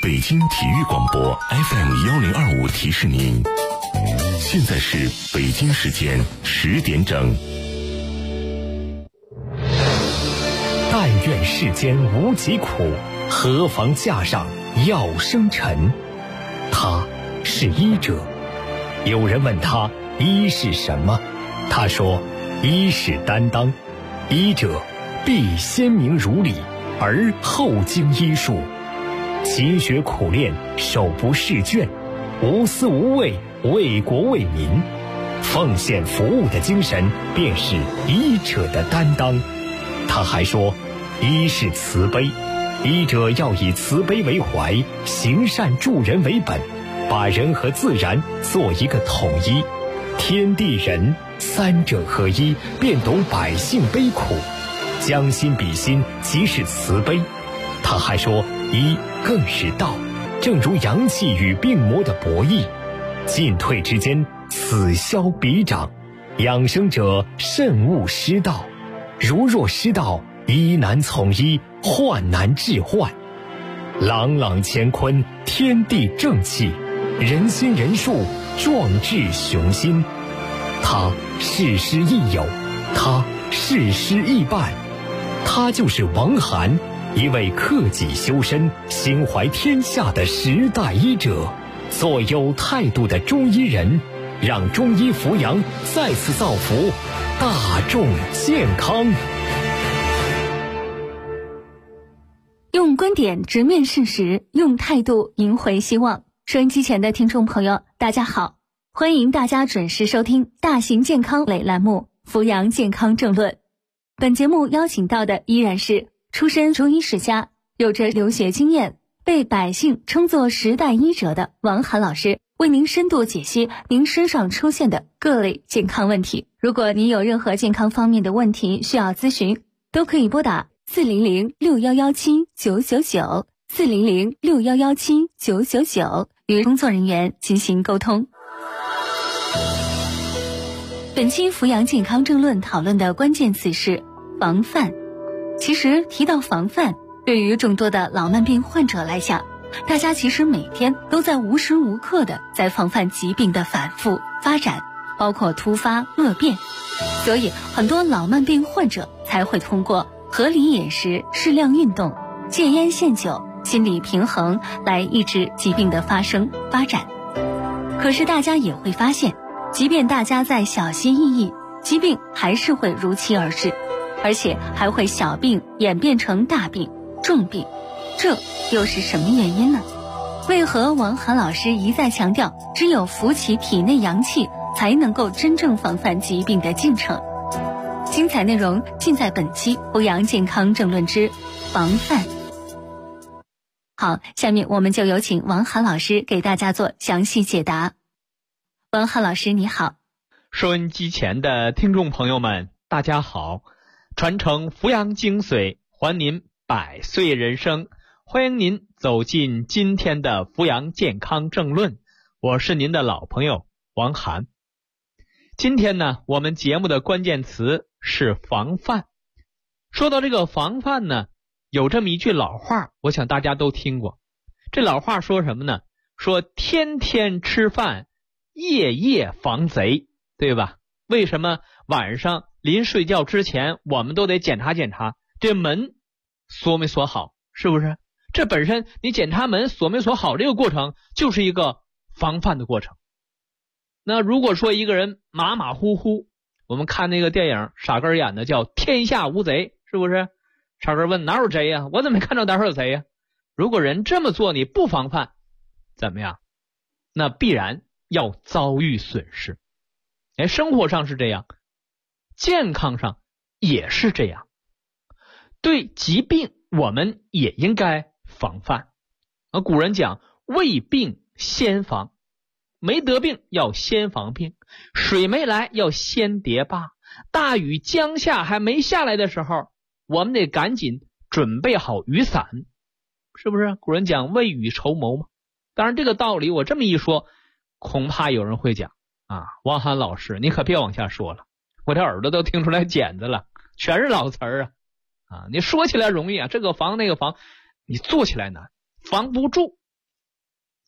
北京体育广播 FM1025 提示您，现在是北京时间10点整。 但愿世间无疾苦，何妨架上药生尘。他是医者。有人问他医是什么，他说医是担当，医者必先明如理，而后经医术，勤学苦练，手不释卷，无私无畏，为国为民，奉献服务的精神便是医者的担当。他还说医是慈悲，医者要以慈悲为怀，行善助人为本，把人和自然做一个统一，天地人三者合一，便懂百姓悲苦，将心比心，即是慈悲。他还说医更是道，正如阳气与病魔的博弈，进退之间，此消彼长，养生者慎勿失道，如若失道，医难从医，患难治患。朗朗乾坤，天地正气，人心人术，壮志雄心。他事师亦友，他事师亦伴，他就是王涵，一位克己修身、心怀天下的时代医者，做有态度的中医人，让中医扶阳再次造福大众健康。 用观点直面事实，用态度赢回希望。收音机前的听众朋友，大家好，欢迎大家准时收听大型健康类栏目《扶阳健康政论》。本节目邀请到的依然是出身中医世家，有着留学经验，被百姓称作时代医者的王涵老师，为您深度解析您身上出现的各类健康问题。如果您有任何健康方面的问题需要咨询，都可以拨打400617999 400617999与工作人员进行沟通。本期扶阳健康政论讨论的关键词是防范。其实提到防范，对于众多的老慢病患者来讲，大家其实每天都在无时无刻的在防范疾病的反复发展，包括突发恶变。所以很多老慢病患者才会通过合理饮食、适量运动、戒烟限酒、心理平衡来抑制疾病的发生发展。可是大家也会发现，即便大家在小心翼翼，疾病还是会如期而至，而且还会小病演变成大病、重病，这又是什么原因呢？为何王涵老师一再强调，只有扶起体内阳气，才能够真正防范疾病的进程？精彩内容尽在本期扶阳健康政论之防范。好，下面我们就有请王涵老师给大家做详细解答。王涵老师你好。 收音机前的听众朋友们大家好，传承扶阳精髓，还您百岁人生，欢迎您走进今天的扶阳健康政论，我是您的老朋友王涵。今天呢，我们节目的关键词是防范。说到这个防范呢，有这么一句老话，我想大家都听过。这老话说什么呢？说天天吃饭，夜夜防贼，对吧？为什么晚上临睡觉之前，我们都得检查检查这门锁没锁好，是不是？这本身你检查门锁没锁好，这个过程就是一个防范的过程。那如果说一个人马马虎虎，我们看那个电影傻根演的叫天下无贼，是不是？傻根问哪有贼呀？我怎么没看到哪有贼呀？如果人这么做，你不防范怎么样？那必然要遭遇损失。生活上是这样，健康上也是这样。对疾病我们也应该防范。古人讲未病先防，没得病要先防病，水没来要先叠坝，大雨将下还没下来的时候，我们得赶紧准备好雨伞，是不是？古人讲未雨绸缪嘛。当然这个道理我这么一说，恐怕有人会讲王涵老师你可别往下说了，我这耳朵都听出来茧子了，全是老词儿你说起来容易这个防那个防，你做起来难，防不住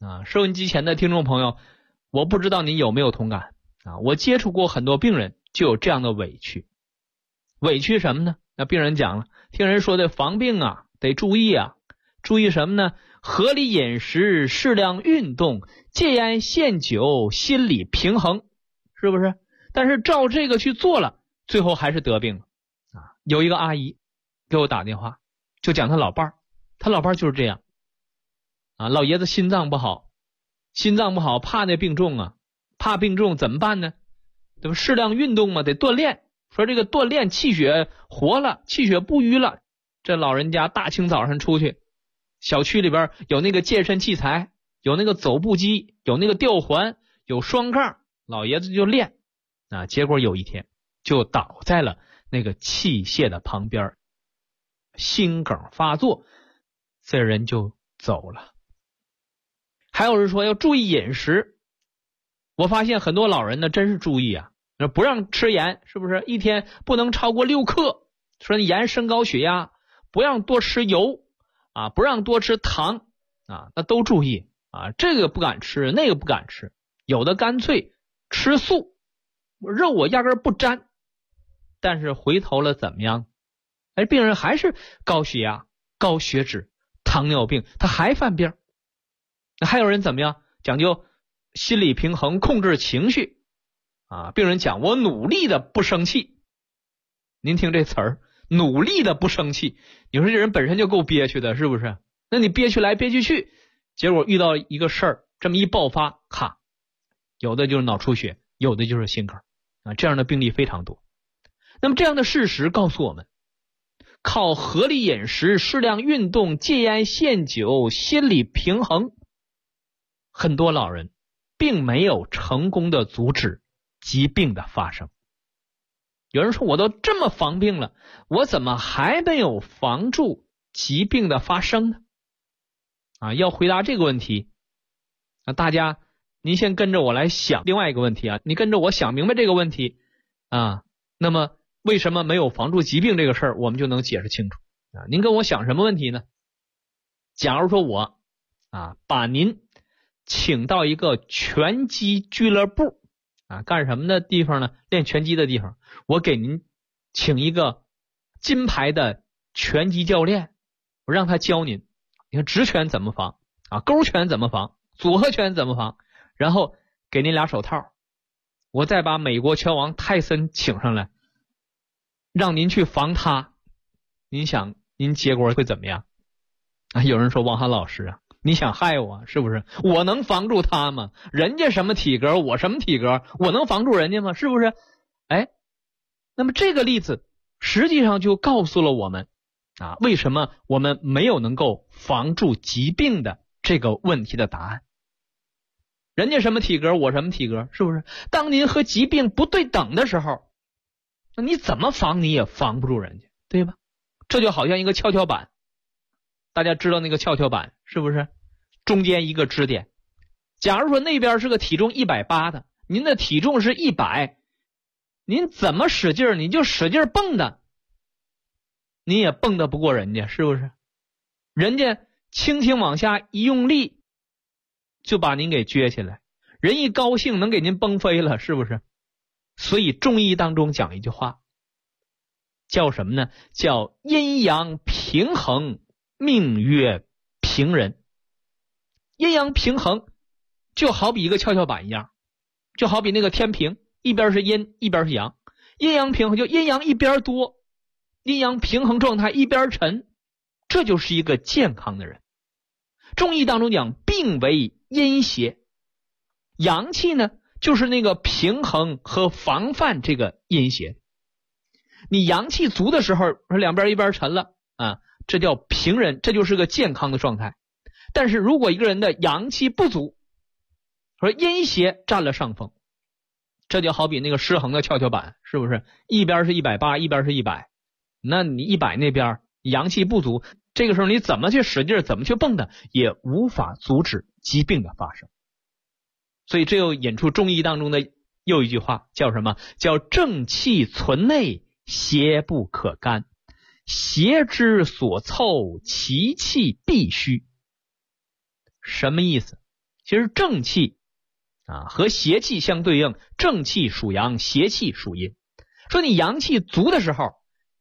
收音机前的听众朋友，我不知道您有没有同感我接触过很多病人就有这样的委屈。委屈什么呢？那病人讲了，听人说的防病得注意注意什么呢？合理饮食，适量运动，戒烟限酒，心理平衡，是不是？但是照这个去做了，最后还是得病了有一个阿姨给我打电话，就讲她老伴儿，她老伴儿就是这样老爷子心脏不好，怕那病重怕病重怎么办呢？对吧？适量运动嘛，得锻炼。说这个锻炼气血活了，气血不瘀了，这老人家大清早上出去，小区里边有那个健身器材，有那个走步机，有那个吊环，有双杠，老爷子就练结果有一天就倒在了那个器械的旁边，心梗发作，这人就走了。还有人说要注意饮食，我发现很多老人呢真是注意不让吃盐，是不是？一天不能超过6克，说盐升高血压，不让多吃油不让多吃糖那都注意这个不敢吃，那个不敢吃，有的干脆吃素，肉我压根不沾。但是回头了怎么样？病人还是高血压、高血脂、糖尿病，他还犯病。还有人怎么样？讲究心理平衡，控制情绪病人讲我努力的不生气。您听这词儿，努力的不生气，你说这人本身就够憋屈的，是不是？那你憋屈来憋屈去，结果遇到一个事儿，这么一爆发，有的就是脑出血，有的就是心梗这样的病例非常多。那么这样的事实告诉我们，靠合理饮食、适量运动、戒烟限酒、心理平衡，很多老人并没有成功的阻止疾病的发生。有人说我都这么防病了，我怎么还没有防住疾病的发生呢？要回答这个问题大家您先跟着我来想另外一个问题你跟着我想明白这个问题那么为什么没有防住疾病这个事儿，我们就能解释清楚您跟我想什么问题呢？假如说我把您请到一个拳击俱乐部干什么的地方呢？练拳击的地方。我给您请一个金牌的拳击教练，我让他教您，你看直拳怎么防勾拳怎么防，组合拳怎么防，然后给您俩手套，我再把美国拳王泰森请上来，让您去防他，您想您结果会怎么样有人说王涵老师你想害我是不是？我能防住他吗？人家什么体格，我什么体格，我能防住人家吗？是不是？那么这个例子实际上就告诉了我们为什么我们没有能够防住疾病的这个问题的答案。人家什么体格，我什么体格，是不是？当您和疾病不对等的时候，那你怎么防你也防不住人家，对吧？这就好像一个跷跷板，大家知道那个跷跷板是不是？中间一个支点，假如说那边是个体重180的，您的体重是100，您怎么使劲你就使劲蹦的，你也蹦得不过人家，是不是？人家轻轻往下一用力就把您给撅起来，人一高兴能给您蹦飞了，是不是？所以中医当中讲一句话叫什么呢？叫阴阳平衡，命曰平人。阴阳平衡就好比一个跷跷板一样，就好比那个天平，一边是阴一边是阳，阴阳平衡就阴阳一边多，阴阳平衡状态一边沉，这就是一个健康的人。中医当中讲病为阴邪，阳气呢就是那个平衡和防范这个阴邪。你阳气足的时候两边一边沉了这叫平人，这就是个健康的状态。但是如果一个人的阳气不足，说阴邪占了上风，这就好比那个失衡的跷跷板，是不是？一边是180，一边是100，那你100那边阳气不足，这个时候你怎么去使劲，怎么去蹦的，也无法阻止疾病的发生。所以这又引出中医当中的又一句话，叫什么？叫正气存内，邪不可干，邪之所凑，其气必虚。什么意思？ 其实正气和邪气相对应，正气属阳，邪气属阴。说你阳气足的时候，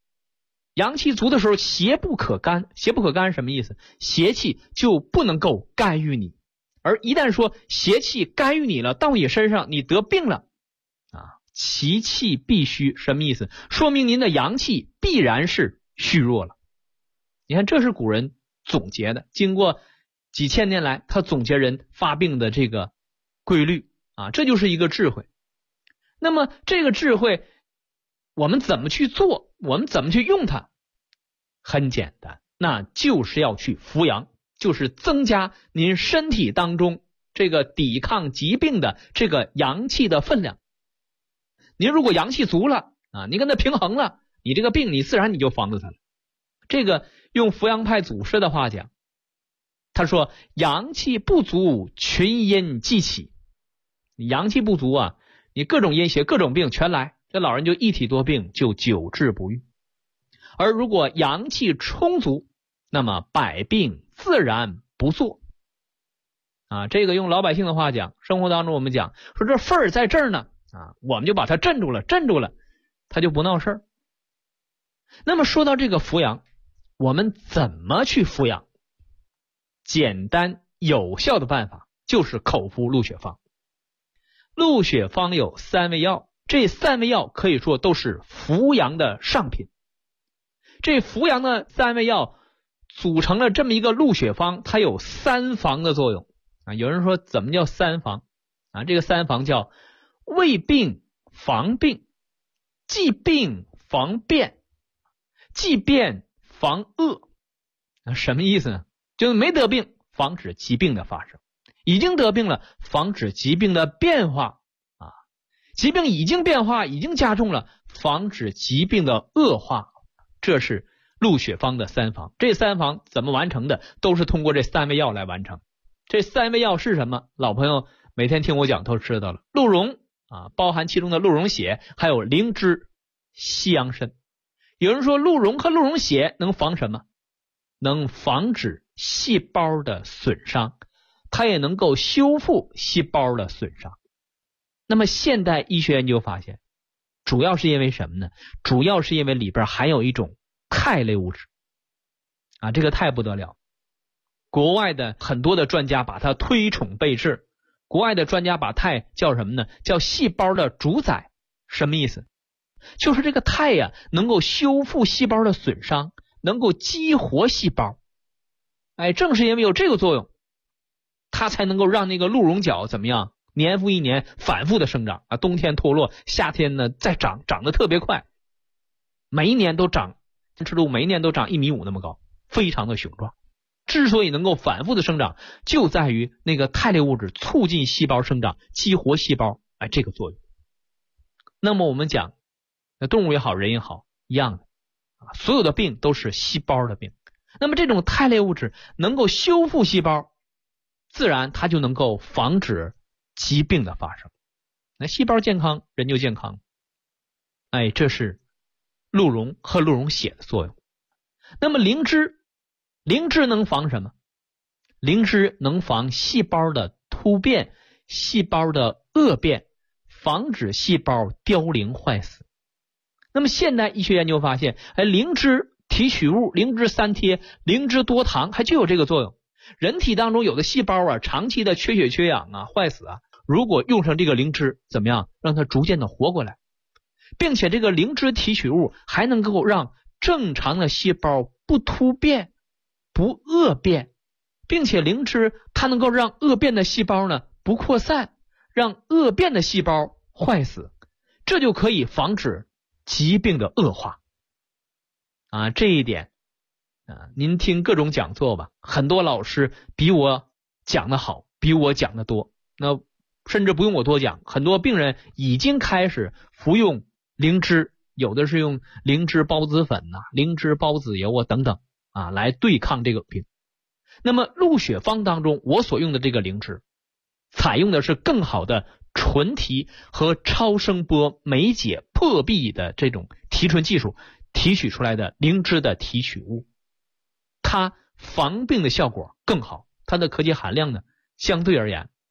邪不可干。邪不可干是什么意思？邪气就不能够干预你，而一旦说邪气干预你了，到你身上你得病了其气必虚，什么意思？说明您的阳气必然是虚弱了。你看，这是古人总结的，经过几千年来他总结人发病的这个规律这就是一个智慧。那么这个智慧我们怎么去做，我们怎么去用它？很简单，那就是要去扶阳，就是增加您身体当中这个抵抗疾病的这个阳气的分量。您如果阳气足了你跟它平衡了，你这个病你自然你就防住它了。这个用扶阳派祖师的话讲，他说阳气不足，群阴既起。你阳气不足你各种阴邪各种病全来，这老人就一体多病，就久治不愈。而如果阳气充足，那么百病自然不作这个用老百姓的话讲，生活当中我们讲说这份儿在这儿呢我们就把它镇住了，它就不闹事儿。那么说到这个扶阳，我们怎么去扶阳？简单有效的办法就是口服鹿血方。鹿血方有3味药，这3味药可以说都是扶阳的上品。这扶阳的3味药组成了这么一个鹿血方，它有3防的作用有人说怎么叫3防这个3防叫未病防病，既病防变，既变防恶。什么意思呢？就是没得病，防止疾病的发生；已经得病了，防止疾病的变化疾病已经变化，已经加重了，防止疾病的恶化。这是鹿血方的3防。这3防怎么完成的？都是通过这3味药来完成。这3味药是什么？老朋友每天听我讲都知道了。鹿茸包含其中的鹿茸血，还有灵芝、西洋参。有人说鹿茸和鹿茸血能防什么？能防止细胞的损伤，它也能够修复细胞的损伤。那么现代医学研究发现，主要是因为什么呢？主要是因为里边含有一种肽类物质这个肽不得了，国外的很多的专家把它推崇备至。国外的专家把肽叫什么呢？叫细胞的主宰。什么意思？就是这个肽能够修复细胞的损伤，能够激活细胞。正是因为有这个作用，它才能够让那个鹿茸角怎么样？年复一年反复的生长冬天脱落，夏天呢再长得特别快，每一年都长1.5米那么高，非常的雄壮。之所以能够反复的生长，就在于那个肽类物质促进细胞生长，激活细胞这个作用。那么我们讲动物也好，人也好，一样的所有的病都是细胞的病。那么这种肽类物质能够修复细胞，自然它就能够防止疾病的发生。那细胞健康，人就健康。这是鹿茸和鹿茸血的作用。那么灵芝能防什么？灵芝能防细胞的突变，细胞的恶变，防止细胞凋零坏死。那么现代医学研究发现灵芝提取物、灵芝3贴、灵芝多糖还具有这个作用。人体当中有的细胞长期的缺血缺氧坏死如果用上这个灵芝，怎么样让它逐渐的活过来，并且这个灵芝提取物还能够让正常的细胞不突变不恶变，并且灵芝它能够让恶变的细胞呢不扩散，让恶变的细胞坏死，这就可以防止疾病的恶化这一点您听各种讲座吧，很多老师比我讲的好，比我讲的多，那甚至不用我多讲，很多病人已经开始服用灵芝，有的是用灵芝孢子粉灵芝孢子油等等来对抗这个病。那么鹿血方当中我所用的这个灵芝，采用的是更好的纯提和超声波酶解破壁的这种提纯技术提取出来的灵芝的提取物，它防病的效果更好，它的科技含量呢相对而言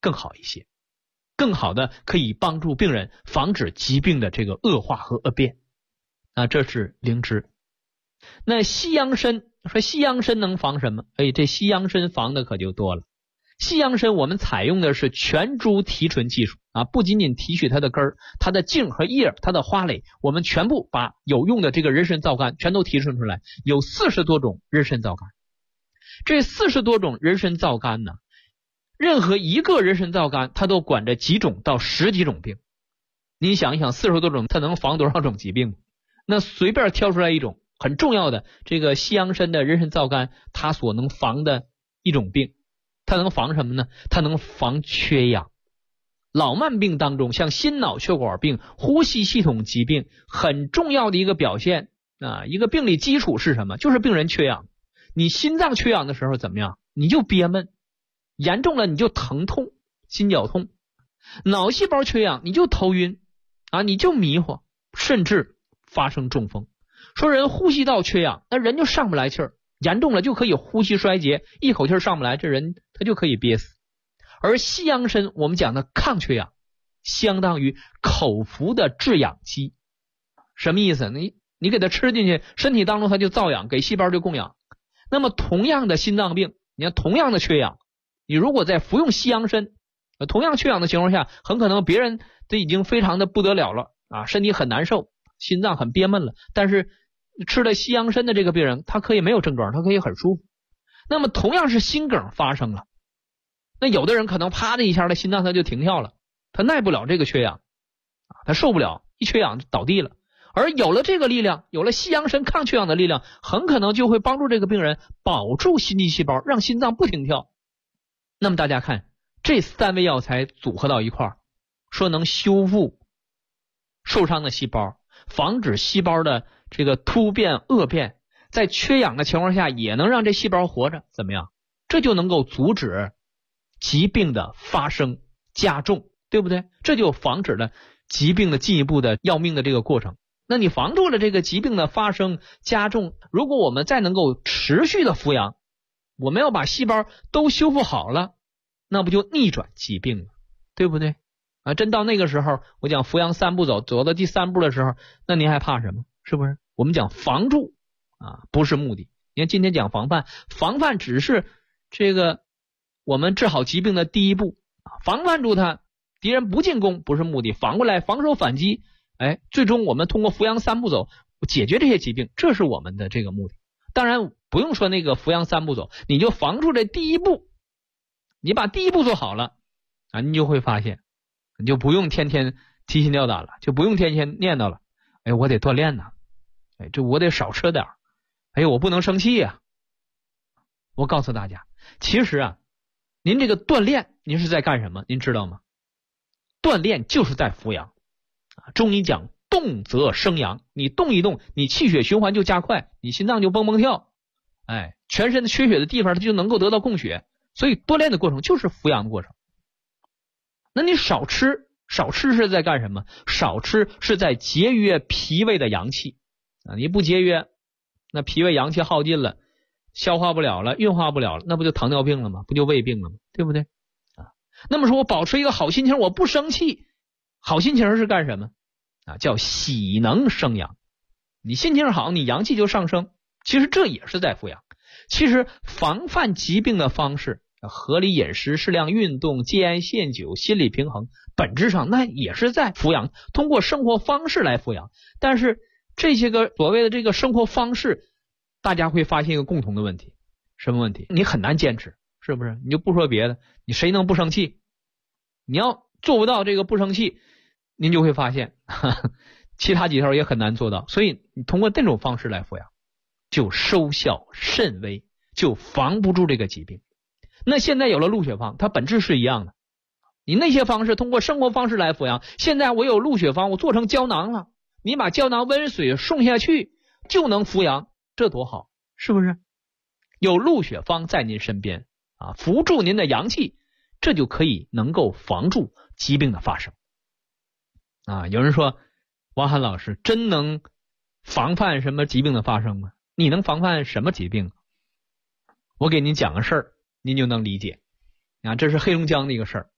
更好一些，更好的可以帮助病人防止疾病的这个恶化和恶变。这是灵芝。那西洋参，说西洋参能防什么？这西洋参防的可就多了。西洋参我们采用的是全株提纯技术不仅仅提取它的根儿、它的茎和叶、它的花蕾，我们全部把有用的这个人参皂苷全都提纯出来，有40多种人参皂苷。这40多种人参皂苷呢，任何一个人参皂苷它都管着几种到10几种病。您想一想，40多种它能防多少种疾病？那随便挑出来一种很重要的这个西洋参的人参皂苷，它所能防的一种病，它能防什么呢？它能防缺氧。老慢病当中，像心脑血管病、呼吸系统疾病，很重要的一个表现一个病理基础是什么？就是病人缺氧。你心脏缺氧的时候怎么样？你就憋闷，严重了你就疼痛、心绞痛；脑细胞缺氧你就头晕你就迷糊，甚至发生中风。说人呼吸道缺氧，那人就上不来气儿，严重了就可以呼吸衰竭，一口气上不来，这人他就可以憋死。而西洋参我们讲的抗缺氧，相当于口服的制氧机。什么意思？你给它吃进去，身体当中它就造氧，给细胞就供氧。那么同样的心脏病，你看同样的缺氧，你如果在服用西洋参，同样缺氧的情况下，很可能别人都已经非常的不得了了身体很难受，心脏很憋闷了，但是吃了西洋参的这个病人，他可以没有症状，他可以很舒服。那么同样是心梗发生了，那有的人可能啪的一下，他心脏他就停跳了，他耐不了这个缺氧他受不了，一缺氧就倒地了。而有了这个力量，有了西洋参抗缺氧的力量，很可能就会帮助这个病人保住心肌细胞，让心脏不停跳。那么大家看，这3味药材组合到一块儿，说能修复受伤的细胞，防止细胞的这个突变恶变，在缺氧的情况下也能让这细胞活着，怎么样？这就能够阻止疾病的发生加重，对不对？这就防止了疾病的进一步的要命的这个过程。那你防住了这个疾病的发生加重，如果我们再能够持续的服养，我们要把细胞都修复好了，那不就逆转疾病了，对不对？真到那个时候，我讲服养3步走到第3步的时候，那您还怕什么？是不是？我们讲防住不是目的。你看今天讲防范，防范只是这个我们治好疾病的第一步，防范住它，敌人不进攻不是目的，反过来防守反击，最终我们通过服养3步走解决这些疾病，这是我们的这个目的。当然不用说那个服养3步走，你就防住这第一步，你把第一步做好了你就会发现，你就不用天天提心吊胆了，就不用天天念叨了，我得锻炼这我得少吃点，我不能生气我告诉大家，其实您这个锻炼您是在干什么？您知道吗？锻炼就是在服养。中医讲动则生阳，你动一动，你气血循环就加快，你心脏就蹦蹦跳，全身的缺血的地方它就能够得到供血。所以锻炼的过程就是服养的过程。那你少吃是在干什么？少吃是在节约脾胃的阳气你不节约，那脾胃阳气耗尽了，消化不了了，运化不了了，那不就糖尿病了吗？不就胃病了吗？对不对那么说我保持一个好心情，我不生气，好心情是干什么叫喜能生阳。你心情好，你阳气就上升，其实这也是在服养。其实防范疾病的方式，合理饮食、适量运动、戒烟限酒、心理平衡，本质上那也是在服养，通过生活方式来服养。但是这些个所谓的这个生活方式，大家会发现一个共同的问题。什么问题？你很难坚持，是不是？你就不说别的，你谁能不生气？你要做不到这个不生气，您就会发现其他几条也很难做到。所以你通过这种方式来服养，就收效甚微，就防不住这个疾病。那现在有了鹿血方，它本质是一样的。你那些方式通过生活方式来服养，现在我有鹿血方，我做成胶囊了，你把胶囊温水送下去就能服养，这多好，是不是？有鹿血方在您身边扶助您的阳气，这就可以能够防住疾病的发生有人说王涵老师真能防范什么疾病的发生吗？你能防范什么疾病？我给您讲个事儿，您就能理解这是黑龙江的一个事儿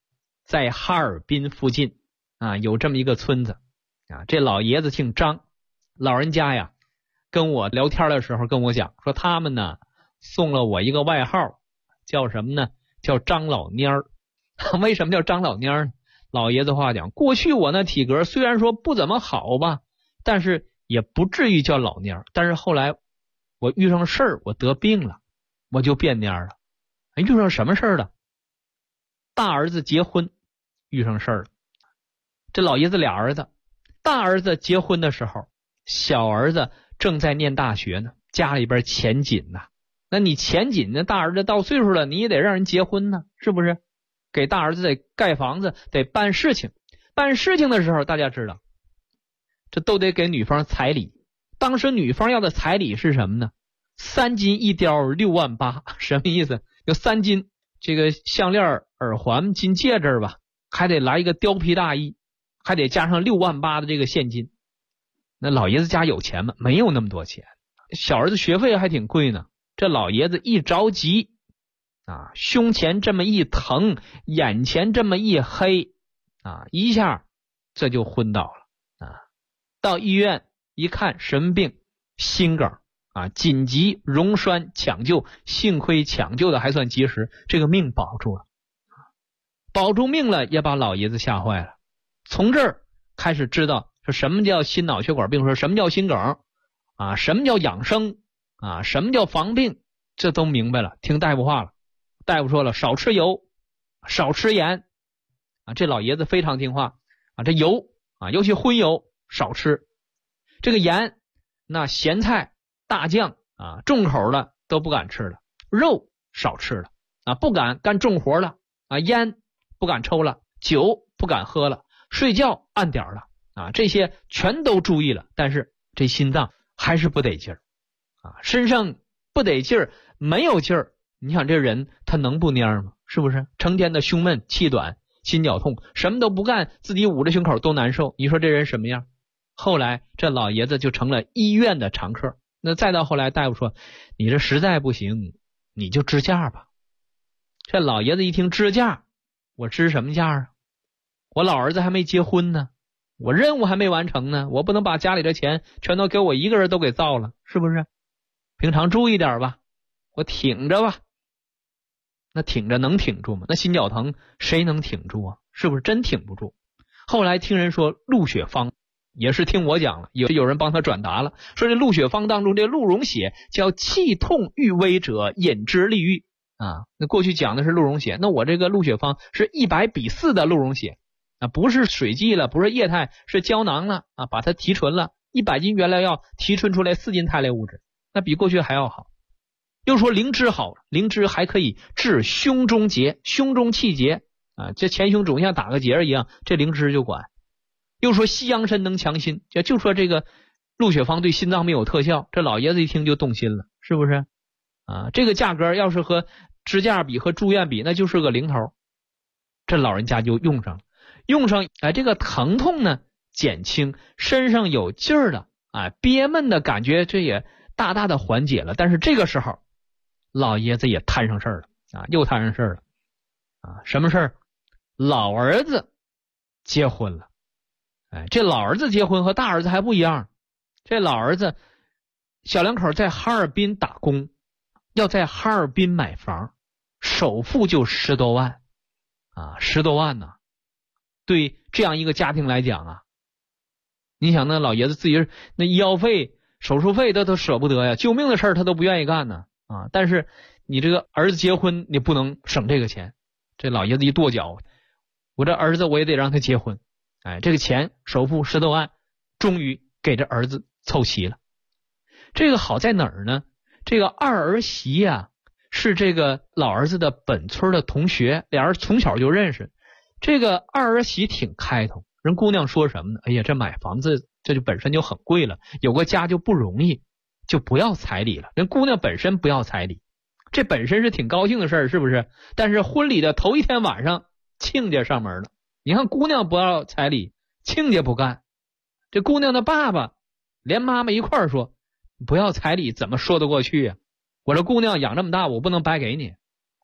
在哈尔滨附近啊，有这么一个村子啊，这老爷子姓张，老人家呀跟我聊天的时候跟我讲说，他们呢送了我一个外号，叫什么呢？叫张老蔫儿。为什么叫张老蔫儿呢？老爷子话讲，过去我那体格虽然说不怎么好吧，但是也不至于叫老蔫儿。但是后来我遇上事儿，我得病了，我就变蔫儿了。遇上什么事儿了？大儿子结婚遇上事儿了。这老爷子俩儿子，大儿子结婚的时候，小儿子正在念大学呢，家里边钱紧呐。那你钱紧呢，大儿子到岁数了，你也得让人结婚呢，是不是？给大儿子得盖房子，得办事情。办事情的时候，大家知道，这都得给女方彩礼。当时女方要的彩礼是什么呢？3金1雕6万8，什么意思？有3金这个项链、耳环、金戒指吧，还得来一个貂皮大衣，还得加上6万8的这个现金。那老爷子家有钱吗？没有那么多钱。小儿子学费还挺贵呢。这老爷子一着急啊，胸前这么一疼，眼前这么一黑啊，一下这就昏倒了啊。到医院一看，什么病？心梗啊，紧急溶栓抢救，幸亏抢救的还算及时，这个命保住了。保住命了，也把老爷子吓坏了。从这儿开始知道说什么叫心脑血管病，说什么叫心梗啊，什么叫养生啊，什么叫防病，这都明白了，听大夫话了。大夫说了，少吃油，少吃盐啊。这老爷子非常听话啊，这油啊，尤其荤油少吃，这个盐，那咸菜、大酱啊，重口的都不敢吃了，肉少吃了啊，不敢干重活了啊，烟不敢抽了，酒不敢喝了，睡觉按点了啊，这些全都注意了，但是这心脏还是不得劲儿啊，身上不得劲儿，没有劲儿。你想这人他能不蔫吗？是不是？成天的胸闷、气短、心绞痛，什么都不干，自己捂着胸口都难受。你说这人什么样？后来这老爷子就成了医院的常客。那再到后来，大夫说你这实在不行，你就支架吧。这老爷子一听支架，我支什么架啊？我老儿子还没结婚呢，我任务还没完成呢，我不能把家里的钱全都给我一个人都给造了，是不是？平常注意点吧，我挺着吧。那挺着能挺住吗？那心绞疼谁能挺住啊？是不是真挺不住？后来听人说鹿血方，也是听我讲了，有人帮他转达了，说这鹿血方当中这鹿茸血叫气痛郁微者饮之利愈啊。那过去讲的是鹿茸血，那我这个鹿血方是100:4的鹿茸血啊，不是水剂了，不是液态，是胶囊了啊，把它提纯了，100斤原料药提纯出来4斤肽类物质，那比过去还要好。又说灵芝好，灵芝还可以治胸中结、胸中气结啊，这前胸肿像打个结一样，这灵芝就管。又说西洋参能强心，就说这个鹿血方对心脏没有特效，这老爷子一听就动心了，是不是啊？这个价格要是和支架比和住院比，那就是个零头。这老人家就用上了，哎，这个疼痛呢减轻，身上有劲儿了啊，憋闷的感觉这也大大的缓解了。但是这个时候老爷子也摊上事儿了啊，又摊上事儿了啊！什么事儿？老儿子结婚了。哎，这老儿子结婚和大儿子还不一样。这老儿子小两口在哈尔滨打工，要在哈尔滨买房，首付就10多万啊，10多万呢。对这样一个家庭来讲啊，你想那老爷子自己那医药费、手术费他都舍不得呀，救命的事儿他都不愿意干呢。啊，但是你这个儿子结婚，你不能省这个钱。这老爷子一跺脚，我这儿子我也得让他结婚。哎，这个钱首付10多万，终于给这儿子凑齐了。这个好在哪儿呢？这个二儿媳呀，是这个老儿子的本村的同学，俩人从小就认识。这个二儿媳挺开通，人姑娘说什么呢？哎呀，这买房子这就本身就很贵了，有个家就不容易。就不要彩礼了，人姑娘本身不要彩礼，这本身是挺高兴的事儿，是不是？但是婚礼的头一天晚上，亲家上门了。你看姑娘不要彩礼，亲家不干。这姑娘的爸爸连妈妈一块儿说，不要彩礼怎么说得过去呀？我这姑娘养这么大，我不能白给你。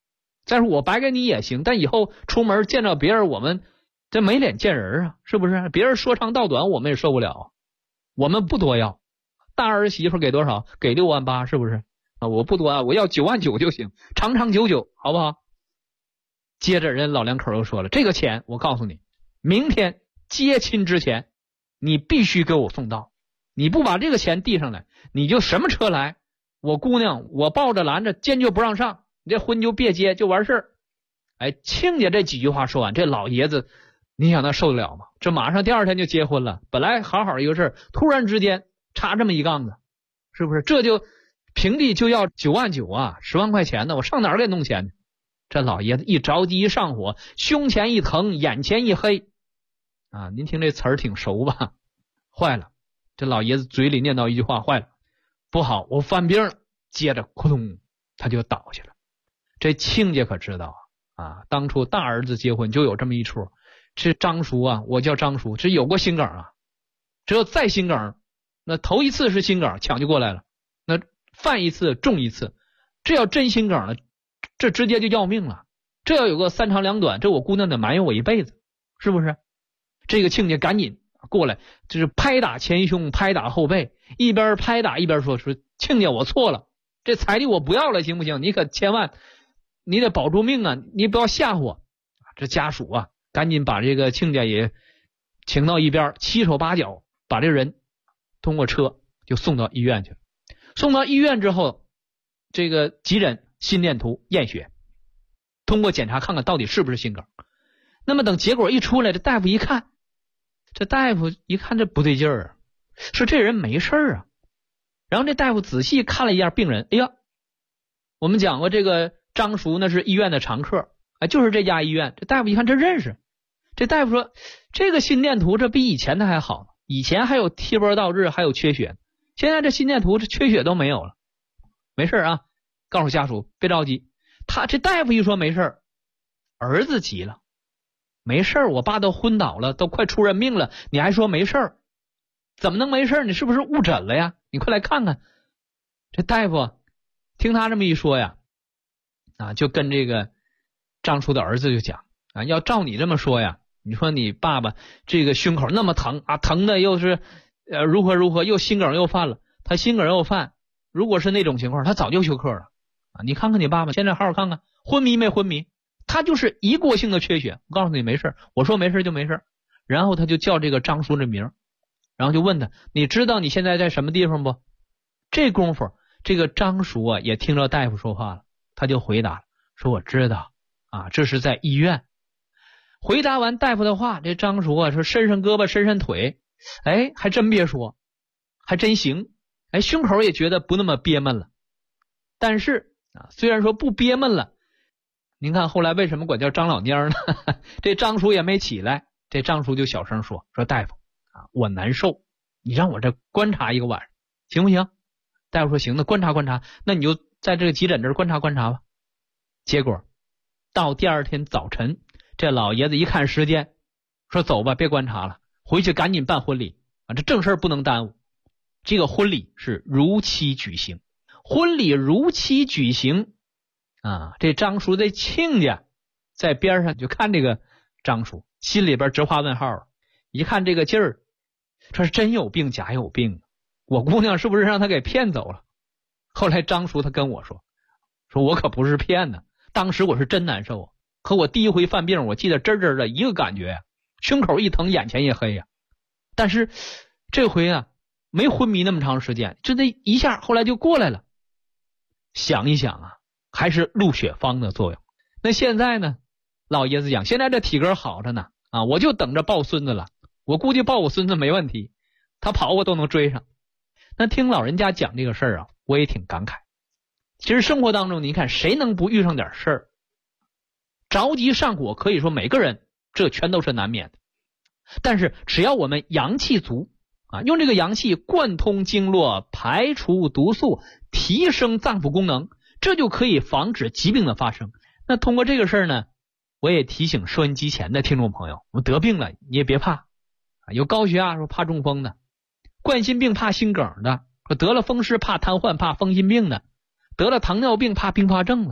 再说我白给你也行，但以后出门见到别人，我们这没脸见人啊，是不是？别人说长道短，我们也受不了。我们不多要，大儿媳妇给多少？给6.8万，是不是？我不多啊，我要9.9万就行，长长久久，好不好？接着人老两口又说了，这个钱我告诉你，明天接亲之前你必须给我送到，你不把这个钱递上来，你就什么车来，我姑娘我抱着拦着，坚决不让上，你这婚就别结，就完事儿。哎，亲家这几句话说完，这老爷子你想他受得了吗？这马上第2天就结婚了，本来好好一个事儿，突然之间插这么一杠子，是不是？这就平地就要9.9万啊，10万块钱呢，我上哪儿给弄钱呢？这老爷子一着急一上火，胸前一疼，眼前一黑啊！您听这词儿挺熟吧？坏了，这老爷子嘴里念叨一句话，坏了，不好，我犯病了。接着咕咚他就倒下了。这亲家可知道啊，当初大儿子结婚就有这么一出，这张叔啊，我叫张叔，这有过心梗啊，只有再心梗，那头一次是心梗抢救过来了，那犯一次中一次，这要真心梗了，这直接就要命了。这要有个3长2短，这我姑娘得埋怨我一辈子，是不是？这个亲家赶紧过来，就是拍打前胸，拍打后背，一边拍打一边说亲家我错了，这彩礼我不要了，行不行？你可千万你得保住命啊，你不要吓唬我。这家属啊赶紧把这个亲家也请到一边，七手八脚把这人通过车就送到医院去了。送到医院之后，这个急诊心电图验血，通过检查看看到底是不是心梗。那么等结果一出来，这大夫一看，这不对劲儿啊，说这人没事啊。然后这大夫仔细看了一下病人，哎呀，我们讲过这个张叔那是医院的常客，就是这家医院。这大夫一看这认识，这大夫说这个心电图这比以前的还好，以前还有贴波倒置，还有缺血，现在这心电图这缺血都没有了，没事啊，告诉家属别着急。他这大夫一说没事，儿子急了，没事，我爸都昏倒了，都快出人命了，你还说没事？怎么能没事？你是不是误诊了呀？你快来看看。这大夫听他这么一说呀，就跟这个张叔的儿子就讲啊，要照你这么说呀，你说你爸爸这个胸口那么疼啊，疼的又是如何，又心梗又犯了，他心梗又犯，如果是那种情况，他早就休克了啊！你看看你爸爸，现在好好看看，昏迷没昏迷？他就是一过性的缺血。我告诉你没事，我说没事就没事。然后他就叫这个张叔这名，然后就问他，你知道你现在在什么地方不？这功夫这个张叔啊也听着大夫说话了，他就回答说我知道啊，这是在医院。回答完大夫的话，这张叔啊说伸伸胳膊伸伸腿，哎，还真别说，还真行，哎，胸口也觉得不那么憋闷了。但是虽然说不憋闷了，您看后来为什么管叫张老蔫呢？这张叔也没起来，这张叔就小声说大夫啊，我难受，你让我这观察一个晚上行不行？大夫说行，那观察观察，那你就在这个急诊这儿观察观察吧。结果到第2天早晨，这老爷子一看时间，说走吧，别观察了，回去赶紧办婚礼啊，这正事不能耽误。这个婚礼是如期举行，婚礼如期举行啊！这张叔的亲家在边上就看这个张叔，心里边直画问号，一看这个劲儿，这是真有病假有病，我姑娘是不是让他给骗走了？后来张叔他跟我说我可不是骗的，当时我是真难受，可我第一回犯病，我记得真的一个感觉呀，胸口一疼，眼前一黑呀。但是这回啊没昏迷那么长时间，这一下后来就过来了。想一想啊，还是鹿血方的作用。那现在呢，老爷子讲现在这体格好着呢啊，我就等着抱孙子了，我估计抱我孙子没问题，他跑我都能追上。那听老人家讲这个事儿啊，我也挺感慨。其实生活当中你看谁能不遇上点事儿？着急上火可以说每个人这全都是难免的，但是只要我们阳气足啊，用这个阳气贯通经络，排除毒素，提升脏腑功能，这就可以防止疾病的发生。那通过这个事儿呢，我也提醒收音机前的听众朋友，我们得病了你也别怕，有高血压说怕中风的，冠心病怕心梗的，得了风湿怕瘫痪怕风心病的，得了糖尿病怕并发症的，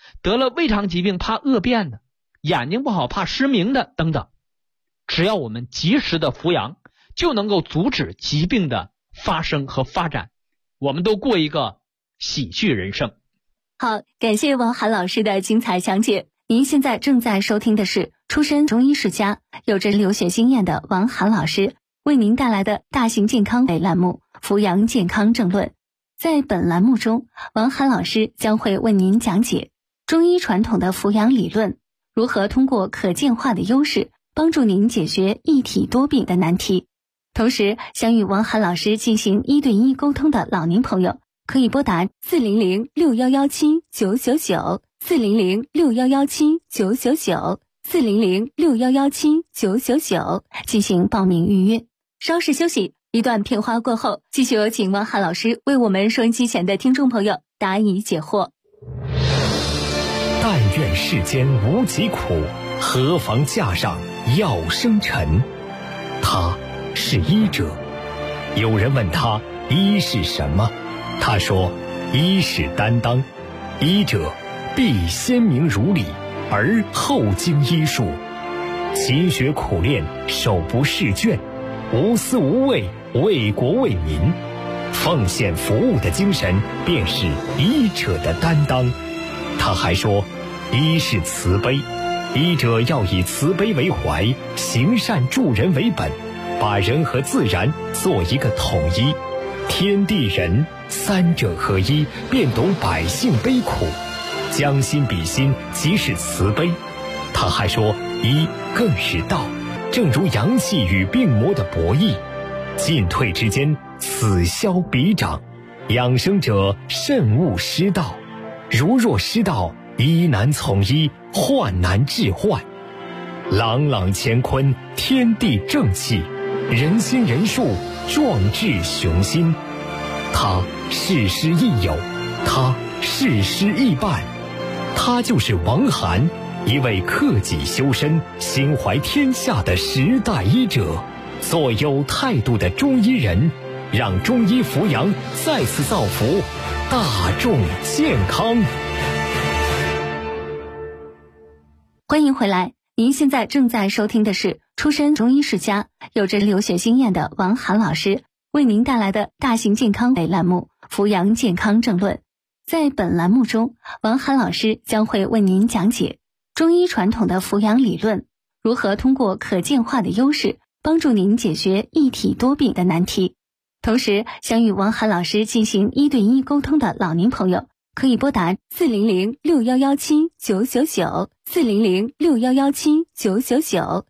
得了胃肠疾病怕饿便的，眼睛不好怕失明的等等。只要我们及时的服养，就能够阻止疾病的发生和发展，我们都过一个喜剧人生。 好，感谢王涵老师的精彩讲解。您现在正在收听的是出身中医世家、有着留学经验的王涵老师为您带来的大型健康类栏目《扶阳健康正论》。在本栏目中，王涵老师将会为您讲解中医传统的扶阳理论，如何通过可见化的优势帮助您解决一体多病的难题。同时，想与王涵老师进行1对1沟通的老年朋友，可以拨打400-6117-999 400-6117-999 400-6117-999进行报名预约。稍事休息，一段片花过后，继续有请王涵老师为我们收音机前的听众朋友答疑解惑。 但愿世间无疾苦，何妨架上药生尘。他是医者。有人问他医是什么，他说医是担当，医者必先明如理，而后经医术，勤学苦练，手不释卷，无私无畏，为国为民，奉献服务的精神便是医者的担当。他还说医是慈悲，医者要以慈悲为怀，行善助人为本，把人和自然做一个统一，天地人三者合一，便懂百姓悲苦，将心比心，即是慈悲。他还说医更是道，正如阳气与病魔的博弈，进退之间，此消彼长，养生者慎勿失道，如若失道，医难从医，患难治患。朗朗乾坤，天地正气，人心人术，壮志雄心。他事师亦友，他事师亦伴，他就是王涵，一位克己修身、心怀天下的时代医者，做有态度的中医人，让中医扶阳再次造福大众健康。 欢迎回来，您现在正在收听的是出身中医世家、有着留学经验的王涵老师为您带来的大型健康类栏目《扶阳健康正论》。在本栏目中，王涵老师将会为您讲解中医传统的扶阳理论，如何通过可见化的优势帮助您解决一体多病的难题。同时，想与王涵老师进行1对1沟通的老年朋友，可以拨打400-6117-999 400-6117-999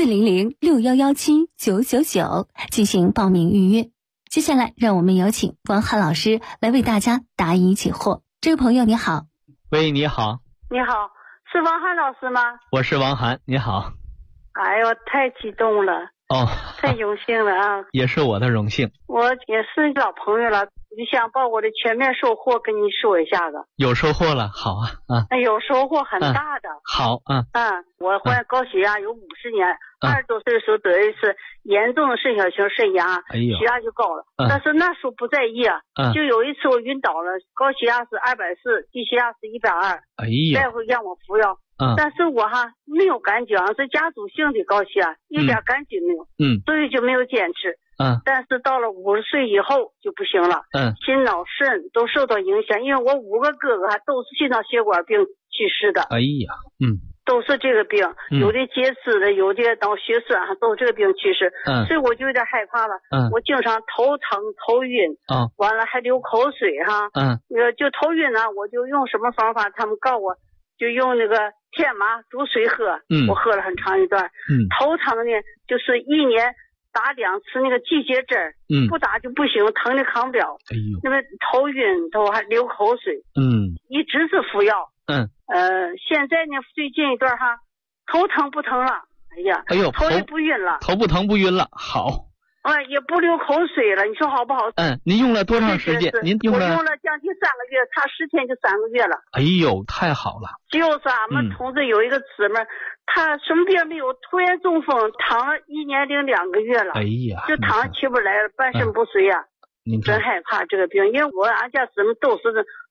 400-6117-999进行报名预约。接下来让我们有请王涵老师来为大家答疑解惑。这位朋友你好。 喂，你好。 你好，是王涵老师吗？ 我是王涵，你好。 哎呦，太激动了。 哦， 太荣幸了啊！ 也是我的荣幸。 我也是老朋友了，我就想把我的全面收获跟你说一下子。 有收获了，好啊， 有收获很大的。 好， 我患高血压有50年，20多岁的时候得的是严重的肾小型肾压，血压就高了，但是那时候不在意啊。就有一次我晕倒了，高血压是240，低血压是120，大夫让我服药。但是我没有感觉，是家族性的高血压，一点感觉没有，所以就没有坚持。但是到了50岁以后就不行了，心脑肾都受到影响，因为我5个哥哥都是心脑血管病去世的。都是这个病，有的截肢的，有的脑血栓，都是这个病去世。所以我就有点害怕了。我经常头疼头晕，完了还流口水就头晕呢，我就用什么方法，他们告我就用那个天麻煮水喝，我喝了很长一段。头疼呢，就是1年打2次那个季节针，不打就不行，疼的扛不了。那个头晕头还流口水，一直是服药。现在呢，最近一段头疼不疼了，头也不晕了， 头不疼不晕了，好。 也不流口水了，你说好不好？ 您用了多长时间？ 我用了将近3个月，差10天就3个月了。 太好了！ 就是俺们同志有一个姊妹，她什么病没有，突然中风，躺了1年零2个月了。就躺起不来了，半身不遂呀。真害怕这个病，因为俺家姊妹都是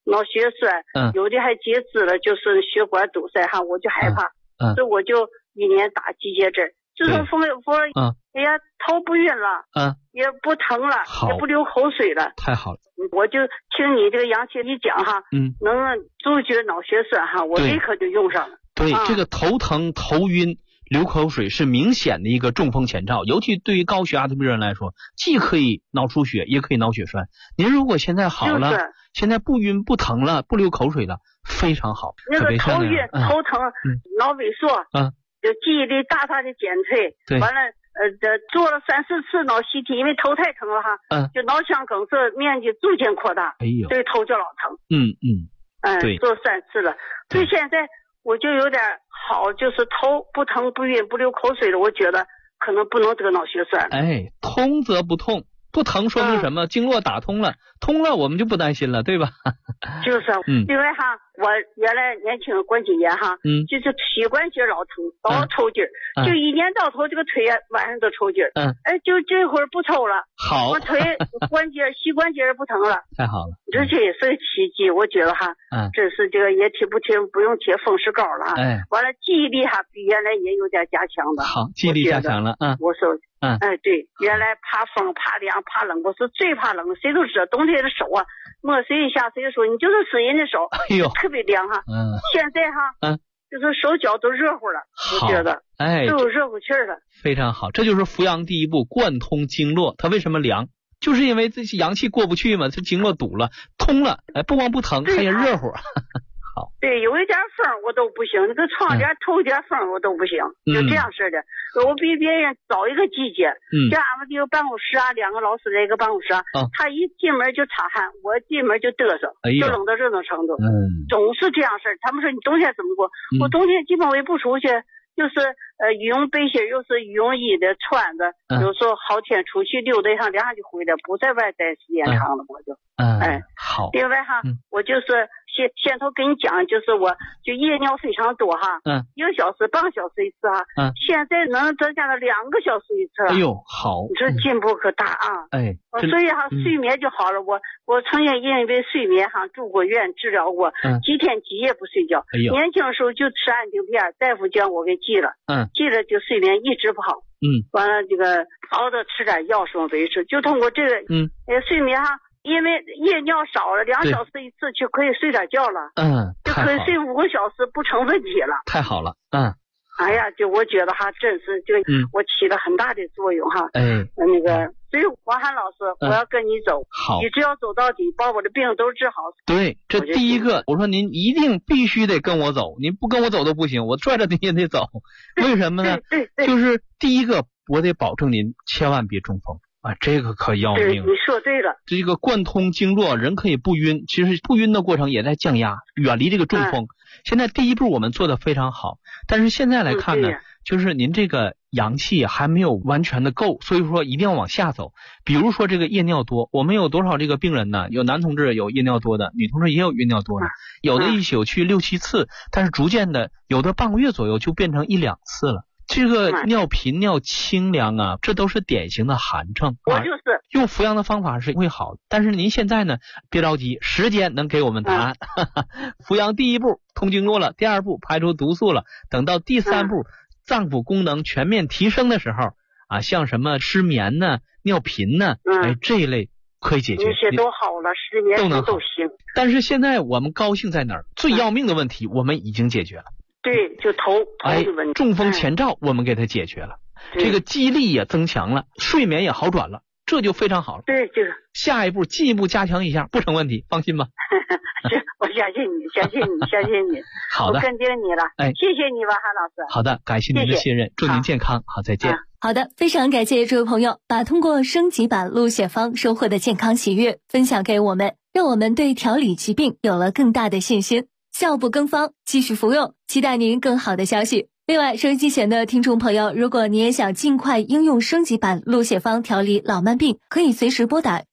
脑血栓，有的还截肢了，就是血管堵塞哈，我就害怕，所以我就一年打季节针。自从封哎呀，头不晕了，也不疼了，也不流口水了， 太好了。 我就听你这个杨姐一讲哈，能杜绝脑血栓哈，我立刻就用上了。 对，这个头疼、头晕、流口水是明显的一个中风前兆，尤其对于高血压的病人来说，既可以脑出血，也可以脑血栓。您如果现在好了，现在不晕不疼了，不流口水了，非常好。 那个头晕、头疼、脑萎缩，就记忆力大大的减退，完了做了3、4次脑 CT， 因为头太疼了哈，就脑腔梗塞面积逐渐扩大，所以头就老疼。对，做3次了，所以现在我就有点好，就是头不疼不晕不流口水了，我觉得可能不能得脑血栓。 通则不痛，不疼说明什么？经络打通了，通了我们就不担心了，对吧？ 就是，因为哈，我原来年轻关节炎哈，就是膝关节老疼，老抽筋儿，就一年到头这个腿晚上都抽筋儿，就这会儿不抽了， 好， 我腿关节膝关节不疼了， 太好了， 这也是个奇迹，我觉得哈，这是这个也不用贴风湿膏了，完了记忆力哈比原来也有点加强了， 好，记忆力加强了， 我说。对，原来怕风、怕凉、怕冷，我是最怕冷。谁都知道，冬天的手啊，摸谁一下，谁就说你就是死人的手，特别凉哈。现在哈，就是手脚都热乎了，我觉得，都有热乎气儿了。 非常好，这就是扶阳第一步，贯通经络。它为什么凉？就是因为这些阳气过不去嘛，这经络堵了，通了，不光不疼，还也热乎。好， 对，有一点风我都不行，那个窗帘透一点风我都不行，就这样式的。我比别人早一个季节，像俺们这个办公室啊，2个老师在一个办公室啊，他一进门就擦汗，我进门就嘚瑟，就冷到这种程度，总是这样式。他们说你冬天怎么过？我冬天基本我也不出去，就是羽绒背心又是羽绒衣的穿的，有时候好天出去溜达一趟凉就回来，不在外待时间长了，我就好。 另外哈，我就是先头跟你讲，就是我就夜尿非常多哈，1个小时半个小时一次哈，现在能增加到2个小时一次了。 好， 你这进步可大啊！所以哈睡眠就好了。我曾经因为睡眠哈住过院治疗过，几天几夜不睡觉。年轻时候就吃安定片，大夫将我给记了，记了就睡眠一直不好。完了这个熬着吃点药什么维持，就通过这个睡眠哈。因为夜尿少了2小时一次就可以睡点觉了，就可以睡5个小时不成问题了。 太好了， 哎呀，就我觉得哈，真是就我起了很大的作用哈。那个，所以王涵老师，我要跟你走， 好， 你只要走到底，把我的病都治好。 对，这第一个，我说您一定必须得跟我走，您不跟我走都不行，我拽着您也得走。为什么呢？ 对， 就是第一个，我得保证您千万别中风。这个可要命。 你说对了， 这个贯通经络，人可以不晕，其实不晕的过程也在降压，远离这个中风。现在第一步我们做的非常好，但是现在来看呢，就是您这个阳气还没有完全的够，所以说一定要往下走。比如说这个夜尿多，我们有多少这个病人呢？有男同志有夜尿多的，女同志也有夜尿多的，有的一宿去6、7次，但是逐渐的有的半个月左右就变成1、2次了。这个尿频尿清凉啊，这都是典型的寒症。 我就是用扶阳的方法是会好，但是您现在呢，别着急，时间能给我们答案。扶阳第一步通经络了，第2步排除毒素了，等到第3步脏腑功能全面提升的时候啊，像什么失眠呢、尿频呢，这一类可以解决。 这些都好了，失眠都行。 但是现在我们高兴在哪儿？最要命的问题我们已经解决了。 对，就头的问题， 中风前兆我们给它解决了，这个记忆力也增强了，睡眠也好转了，这就非常好了。 对，这个下一步进一步加强一下，不成问题，放心吧。 我相信你，相信你。 好的， 我跟定你了。谢谢你，王涵老师。 好的，感谢您的信任，祝您健康。好，再见。 好的，非常感谢这位朋友把通过升级版鹿血方收获的健康喜悦分享给我们，让我们对调理疾病有了更大的信心。效不更方，继续服用，期待您更好的消息。另外，收音机前的听众朋友，如果你也想尽快应用升级版鹿血方调理老慢病，可以随时拨打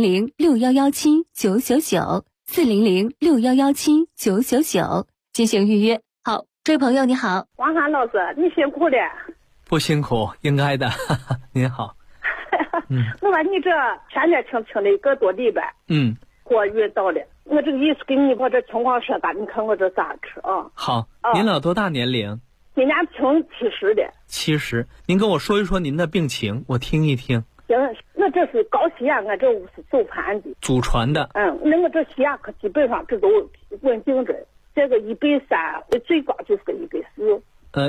400-6117-999，400-6117-999进行预约。好，这位朋友你好。 王涵老师，你辛苦了。 不辛苦，应该的。您好。 我说你这前天请了1个多礼拜。我遇到了， 我这个意思给你把这情况说吧，你看我这咋吃啊？ 好，您老多大年龄？ 今年挺70的。 70，您跟我说一说您的病情，我听一听。 行，我这是高血压，我这是祖传的。 祖传的。 那我这血压可基本上这都稳定着，这个130，最高就是个140。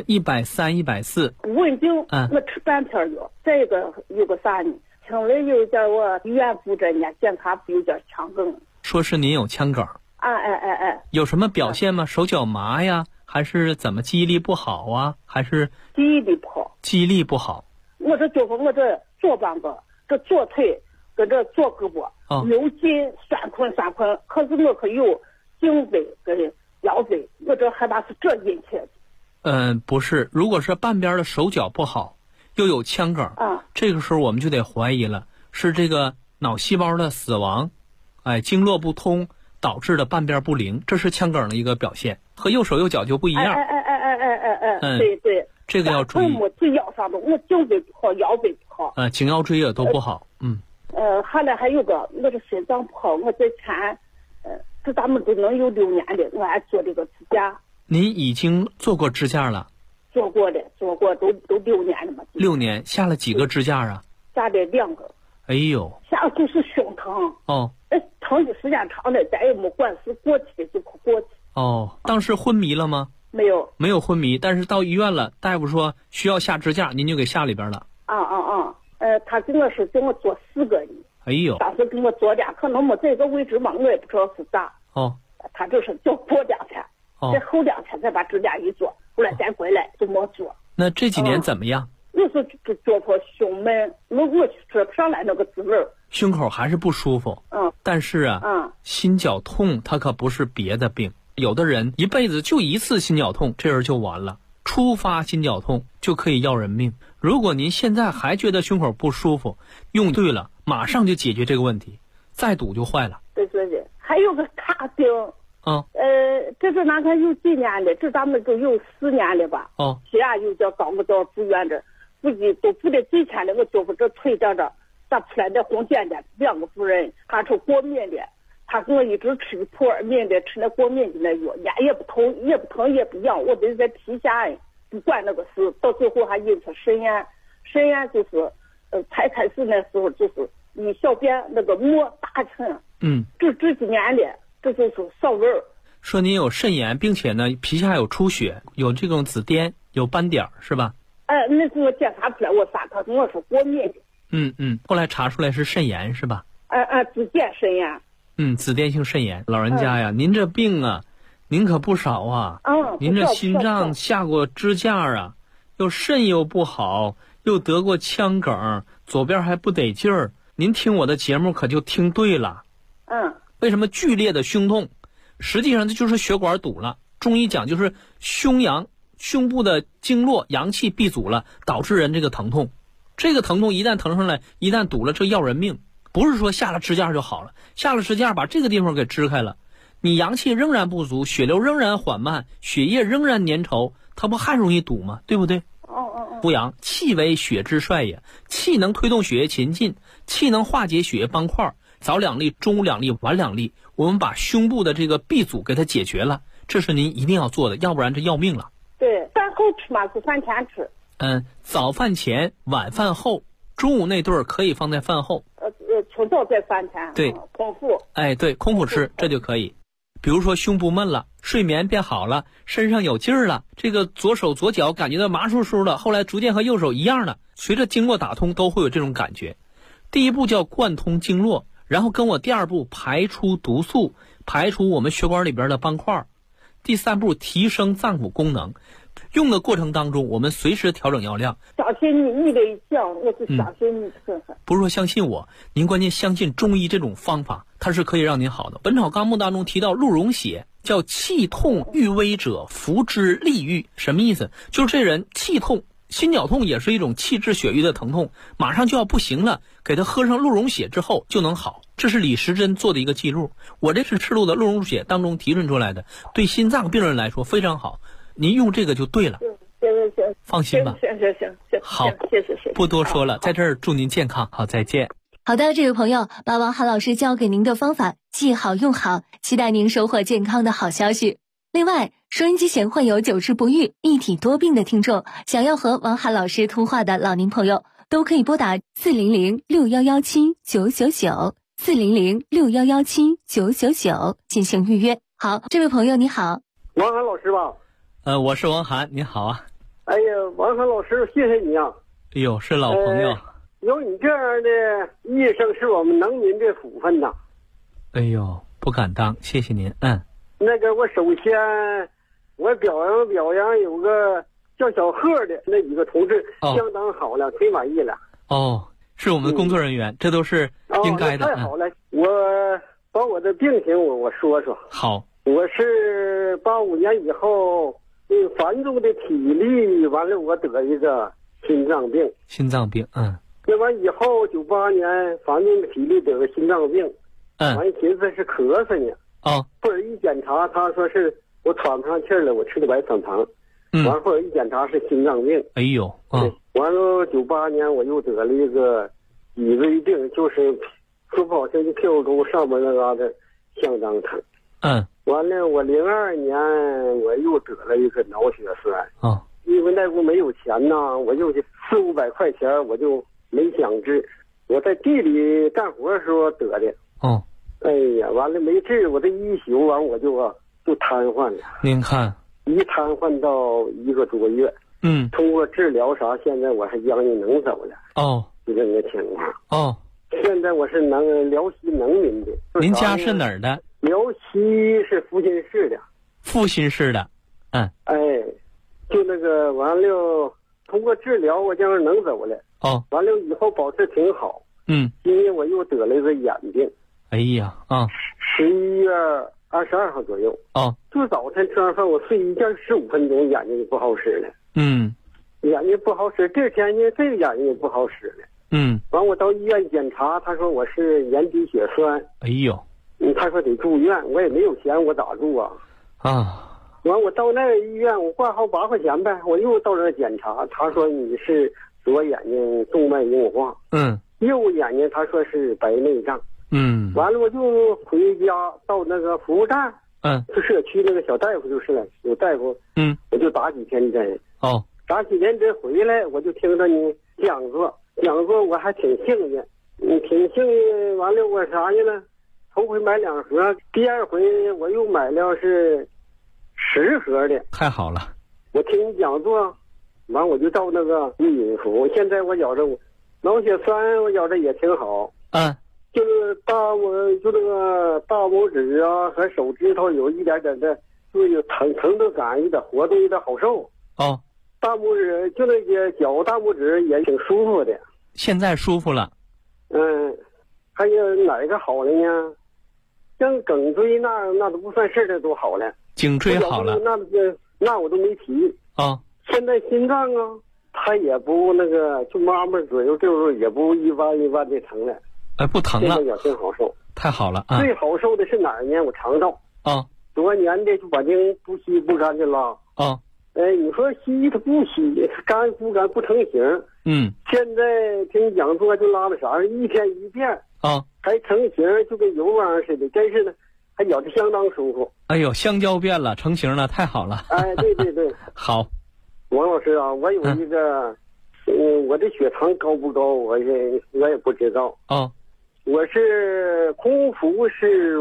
130、140。 稳定。我吃半片药。再一个有个啥呢？听了又叫我医院住着呢，检查不有点腔梗。 说是您有腔梗。有什么表现吗？手脚麻呀？还是怎么记忆力不好啊？还是记忆力不好？ 记忆力不好。 我这左半个，这左腿跟这左胳膊有劲酸困，可是我可有颈背跟腰背，我这害怕是这引起的。 不是，如果是半边的手脚不好，又有腔梗，这个时候我们就得怀疑了，是这个脑细胞的死亡，经络不通导致的半边不灵，这是腔梗的一个表现，和右手右脚就不一样。对，这个要注意。 我最腰上的，我颈背不好，腰背不好。 颈腰椎也都不好。 后来还有个，我这心脏不好，我在前，这咱们都能有6年的，我还做这个支架。 您已经做过支架了？ 做过都6年了嘛。 6年，下了几个支架啊？ 下的2个。 哎呦， 下就是胸疼。疼的时间长了，咱也没管是过期就过期。 当时昏迷了吗？ 没有昏迷，但是到医院了，大夫说需要下支架，您就给下里边了。 他跟我说给我做4个呢。 哎呦， 当时给我做俩，可能没这个位置嘛，我也不知道是咋。他就是叫过2天，再后2天再把支架一做，后来再回来就没做。 那这几年怎么样？ 我是做破胸闷，我说不上来那个滋味。 胸口还是不舒服。但是心绞痛它可不是别的病，有的人一辈子就一次心绞痛，这人就完了。初发心绞痛就可以要人命。如果您现在还觉得胸口不舒服，用对了，马上就解决这个问题，再堵就坏了。 对，还有个大病。这是哪看有几年的？这咱们都有4年了吧？血压又叫高，我到住院这，估计都住的最前的，我就不这腿这咋出来的红点点，2个夫人，他是过敏的，他跟我一直吃普尔敏的，吃那过敏的那药，眼也不疼也不痒，我得在皮下不管那个事，到最后还引起肾炎，肾炎就是才开始那时候就是你小便那个沫大成。这几年的这就是少味儿。 说您有肾炎，并且呢皮下有出血，有这种紫癜，有斑点是吧？ 那是我检查出来，他跟我说过敏的。 后来查出来是肾炎是吧？ 紫癜肾炎。 紫癜性肾炎。老人家呀，您这病啊，您可不少啊。您这心脏下过支架啊，又肾又不好，又得过腔梗，左边还不得劲儿。您听我的节目可就听对了。为什么剧烈的胸痛？实际上这就是血管堵了。中医讲就是胸部的经络阳气闭阻了，导致人这个疼痛。这个疼痛一旦疼上来，一旦堵了，这要人命。不是说下了支架就好了，下了支架把这个地方给支开了，你阳气仍然不足，血流仍然缓慢，血液仍然粘稠，它不还容易堵吗？对不对？补阳，气为血之帅也，气能推动血液前进，气能化解血液斑块，早2粒，中午2粒，晚2粒，我们把胸部的这个闭阻给它解决了，这是您一定要做的，要不然这要命了。 对，饭后吃吗？是饭前吃？ 早饭前，晚饭后，中午那顿可以放在饭后。 清早在饭前。 对， 空腹。 对，空腹吃，这就可以。比如说胸不闷了，睡眠变好了，身上有劲儿了，这个左手左脚感觉到麻酥酥的，后来逐渐和右手一样的，随着经络打通都会有这种感觉。第一步叫贯通经络，然后跟我第2步排出毒素，排除我们血管里边的斑块。第3步提升脏腑功能。用的过程当中，我们随时调整药量。 相信你的讲，我是相信你。 不是说相信我，您关键相信中医这种方法，它是可以让您好的。《本草纲目》当中提到鹿茸血，叫气痛郁微者，服之利愈。什么意思？就是这人气痛，心绞痛也是一种气滞血瘀的疼痛，马上就要不行了，给他喝上鹿茸血之后就能好。这是李时珍做的一个记录，我这是赤鹿的鹿茸血当中提纯出来的，对心脏病人来说非常好。您用这个就对了。 行， 放心吧。 行。 好， 谢谢。 不多说了，在这儿祝您健康。好，再见。 好的，这位朋友，把王涵老师教给您的方法记好用好，期待您收获健康的好消息。另外，收音机前患有久治不愈、一体多病的听众，想要和王涵老师通话的老年朋友，都可以拨打400-6117-999，400-6117-999进行预约。好，这位朋友你好。 王涵老师吧？ 我是王涵，你好啊。 哎呀，王涵老师，谢谢你啊。 哎呦，是老朋友。 有你这样的医生是我们农民的福分呐。 哎呦，不敢当，谢谢您。 那个，我首先我表扬有个叫小贺的那几个同志，相当好了，忒满意了。 是我们的工作人员，这都是应该的。 太好了，我把我的病情我说说。 好， 我是85年以后繁重的体力，完了我得一个心脏病。 心脏病， 那完以后98年繁重的体力得个心脏病，完寻思是咳嗽呢。后来一检查，他说是我喘不上气了，我吃的白酸糖。完后来一检查是心脏病。 哎呦， 完了98年我又得了一个脊椎病，就是说不好听就屁股沟上面那嘎达相当疼。完了我02年我又得了一个脑血栓。因为那不没有钱呐，我就400-500块钱我就没想治。我在地里干活的时候得的。哎呀，完了没治，我这一宿完我就瘫痪了。您看，一瘫痪到1个多月。通过治疗啥，现在我还将近能走了。就这个情况。现在我是辽西农民的。 您家是哪儿的？ 辽西是阜新市的。 阜新市的。 就那个完了，通过治疗我将是能走了。完了以后保持挺好。因为我又得了一个眼病。 哎呀 ，11月22号左右。就早晨吃完饭我睡一觉15分钟，眼睛就不好使了。眼睛不好使，这天呢这个眼睛也不好使了。完我到医院检查，他说我是眼底血栓。 哎呦， 他说得住院，我也没有钱，我咋住啊？完我到那个医院，我挂号8块钱呗，我又到那检查，他说你是左眼睛动脉硬化。右眼睛他说是白内障。完了我就回家到那个服务站。就社区那个小大夫就是了，有大夫。我就打几天针。打几天针回来，我就听着你讲座我还挺幸运。完了我啥去了？头回买2盒，第二回我又买了是10盒的。太好了！我听你讲座，完我就照那个一饮服。现在我觉着脑血栓，我觉着也挺好。就是就那个大拇指啊和手指头有一点点的，就有疼的感，有点活动，有点好受。大拇指就那个脚大拇指也挺舒服的。现在舒服了。还有哪个好了呢？像颈椎那都不算事的都好了。颈椎好了，那我都没提。现在心脏啊，它也不那个，就妈妈左右就是也不一弯的疼了。不疼了，现在也挺好受。太好了。最好受的是哪儿呢？我肠道。多年的就把这不稀不干净了。你说稀它不稀，干不干不成形。现在听讲座就拉的啥，一天一遍。还成型，就跟油汪似的，真是的，还咬着相当舒服。哎呦，香蕉变了，成型了，太好了。对。好，王老师啊，我有一个，我的血糖高不高？我也不知道。我是空腹是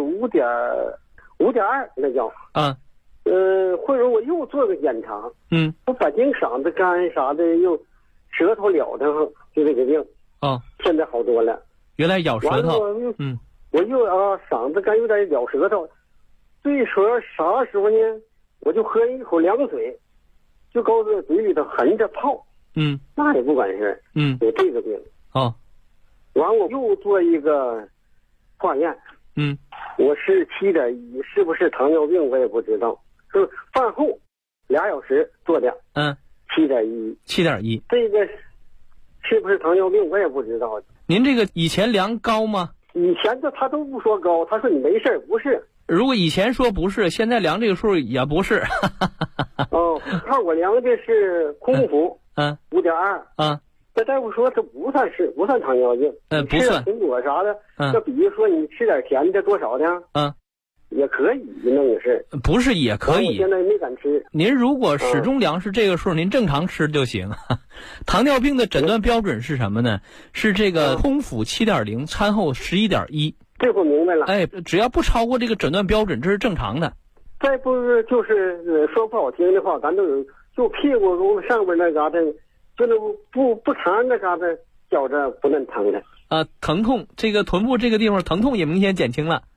5.2，那叫。或者我又做个检查。我反正嗓子干啥的，又舌头了的，就这个病。现在好多了。原来咬舌头。我又嗓子干有点咬舌头，最说啥时候呢？我就喝一口凉水，就搁在嘴里头含着泡。那也不管事。有这个病。完我又做一个化验。我是7.1，是不是糖尿病我也不知道。是饭后2小时做的。7.1。这个是不是糖尿病我也不知道。您这个以前量高吗？以前他都不说高，他说你没事，不是。如果以前说不是，现在量这个数也不是。看我量的是空腹。5.2。 那大夫说这不算糖尿病， 不算。 苹果啥的，就比如说你吃点甜的多少的，也可以那个是。 不是也可以？ 我现在没敢吃。 您如果始终粮食这个数，您正常吃就行。糖尿病的诊断标准是什么呢？是这个空腹7.0，餐后11.1。 这我明白了。 哎，只要不超过这个诊断标准，这是正常的。 再不是就是说不好听的话，咱都有就屁股沟上边那嘎达。就是不长那嘎达觉着不能疼的疼痛，这个臀部这个地方疼痛也明显减轻了。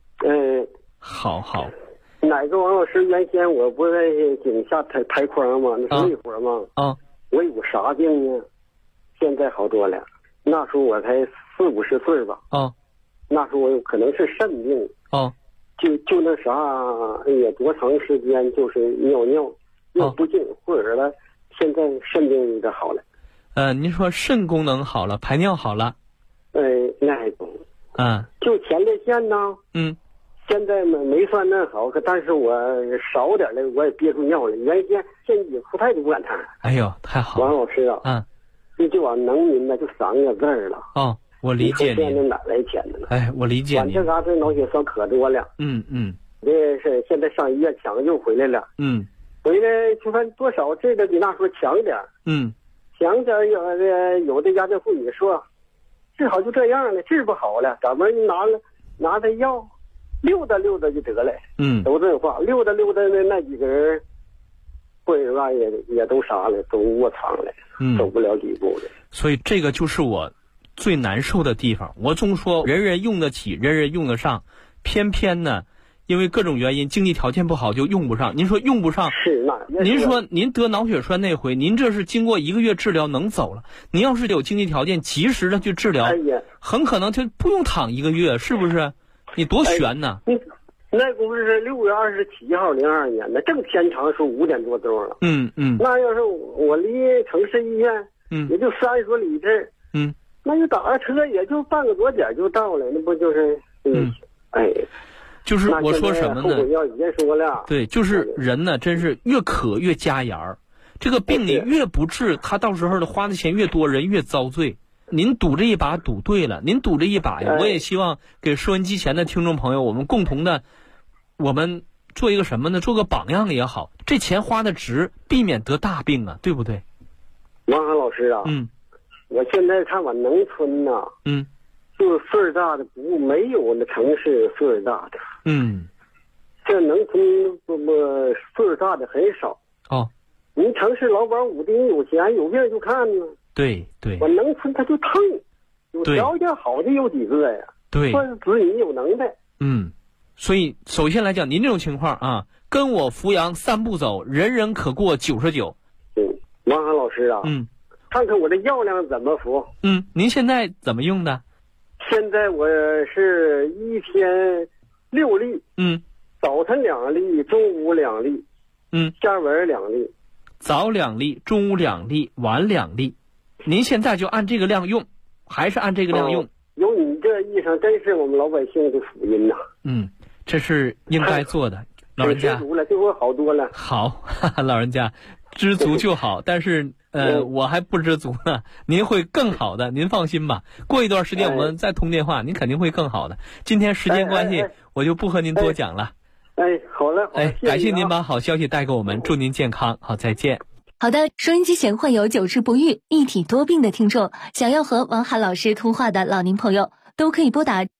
好。 哪个王老师原先我不在井下抬筐吗？那是累活吗？我有啥病呢？现在好多了。那时候我才40-50岁吧。那时候我有可能是肾病。就那啥，哎呀，多长时间就是尿又不进，或者了。现在肾病有点好了。 您说肾功能好了，排尿好了？ 那还不。就前列腺呢。现在没算那好，但是我少点了，我也憋出尿了。原先现在也不太不敢谈。 哎呦，太好了。 王老师啊。就往农民呢就3个字了。 我理解你。 现在哪来钱的呢？ 哎，我理解你。 这嘎子脑血栓可多了。这是现在上医院抢救回来了。回来就看多少这个比那时候强点。强点有的家庭妇女说，治好就这样了，治不好了，咱们拿的药溜达就得了。都这话，溜达那几个人，或者吧也都啥了，都卧床了，走不了几步了。 所以这个就是我最难受的地方。我总说人人用得起，人人用得上，偏偏呢。因为各种原因，经济条件不好就用不上。您说用不上， 是那。 您说您得脑血栓那回，您这是经过1个月治疗能走了。您要是有经济条件，及时的去治疗，很可能就不用躺1个月，是不是？你多悬呢？ 那不是6月27号02年的，正天长是5点多钟了。那要是我离城市医院，也就30多里地。那就打个车也就半个多点就到了，那不就是？ 就是我说什么呢？ 已经说了。 对，就是人呢，真是越渴越加盐儿。这个病你越不治，他到时候的花的钱越多，人越遭罪。您赌这一把赌对了，您赌这一把呀，我也希望给收音机前的听众朋友，我们共同的，我们做一个什么呢？做个榜样也好，这钱花的值，避免得大病啊，对不对？ 王涵老师啊，我现在看我农村呐，就是岁数大的没有那城市岁数大的。这农村岁数大的很少。你城市老板武丁有钱有病就看呢。 对。 我农村他就疼，有条件好的有几个呀？ 对， 算是子女有能耐。 所以首先来讲，您这种情况啊，跟我扶阳3步走，人人可过99。 王涵老师啊，看看我这药量怎么服？ 您现在怎么用的？ 现在我是1天6粒，早晨2粒，中午2粒，下晚2粒， 早2粒，中午2粒，晚2粒。您现在就按这个量用，还是按这个量用？ 有你这医生，真是我们老百姓的福音呐！ 这是应该做的，老人家。 知足了，对我好多了。 好，老人家，知足就好。但是我还不知足呢，您会更好的，您放心吧。过一段时间我们再通电话，您肯定会更好的。今天时间关系，我就不和您多讲了。 好了， 感谢您把好消息带给我们，祝您健康，好，再见。 好的，收音机前患有久治不愈、一体多病的听众，想要和王涵老师通话的老年朋友，都可以拨打